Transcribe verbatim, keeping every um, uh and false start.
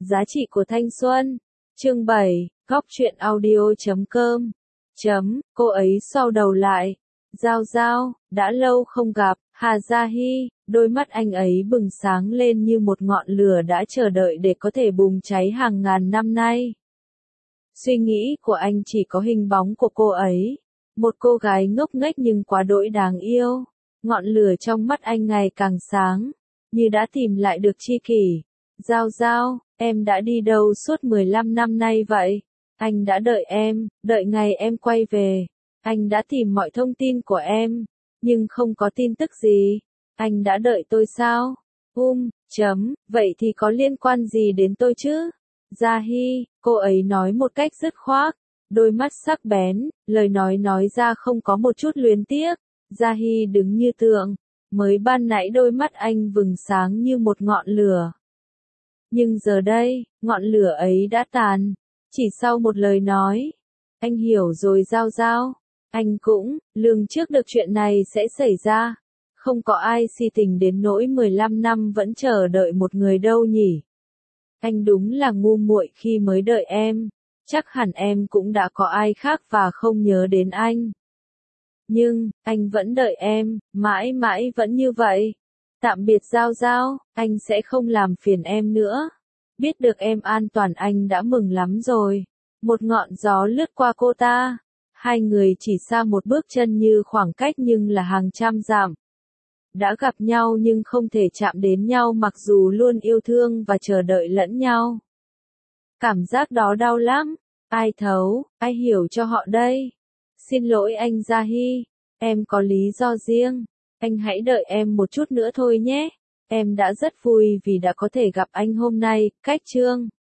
Giá trị của thanh xuân. Chương bảy, góc truyện audio chấm com. Chấm, cô ấy xoay đầu lại. Giao Giao, đã lâu không gặp, Hà Gia Hy, đôi mắt anh ấy bừng sáng lên như một ngọn lửa đã chờ đợi để có thể bùng cháy hàng ngàn năm nay. Suy nghĩ của anh chỉ có hình bóng của cô ấy. Một cô gái ngốc nghếch nhưng quá đỗi đáng yêu. Ngọn lửa trong mắt anh ngày càng sáng, như đã tìm lại được tri kỷ. Giao Giao, em đã đi đâu suốt mười lăm năm nay vậy? Anh đã đợi em, đợi ngày em quay về. Anh đã tìm mọi thông tin của em, nhưng không có tin tức gì. Anh đã đợi tôi sao? Um, chấm, vậy thì có liên quan gì đến tôi chứ? Gia Hy, cô ấy nói một cách dứt khoát, đôi mắt sắc bén, lời nói nói ra không có một chút luyến tiếc. Gia Hy đứng như tượng, mới ban nãy đôi mắt anh vừng sáng như một ngọn lửa. Nhưng giờ đây, ngọn lửa ấy đã tàn, chỉ sau một lời nói. Anh hiểu rồi Giao Giao, anh cũng lường trước được chuyện này sẽ xảy ra. Không có ai si tình đến nỗi mười lăm năm vẫn chờ đợi một người đâu nhỉ. Anh đúng là ngu muội khi mới đợi em, chắc hẳn em cũng đã có ai khác và không nhớ đến anh. Nhưng, anh vẫn đợi em, mãi mãi vẫn như vậy. Tạm biệt Giao Giao, anh sẽ không làm phiền em nữa. Biết được em an toàn anh đã mừng lắm rồi. Một ngọn gió lướt qua cô ta. Hai người chỉ xa một bước chân như khoảng cách nhưng là hàng trăm dặm. Đã gặp nhau nhưng không thể chạm đến nhau mặc dù luôn yêu thương và chờ đợi lẫn nhau. Cảm giác đó đau lắm. Ai thấu, ai hiểu cho họ đây? Xin lỗi anh Gia Hy, em có lý do riêng. Anh hãy đợi em một chút nữa thôi nhé. Em đã rất vui vì đã có thể gặp anh hôm nay. Cách chương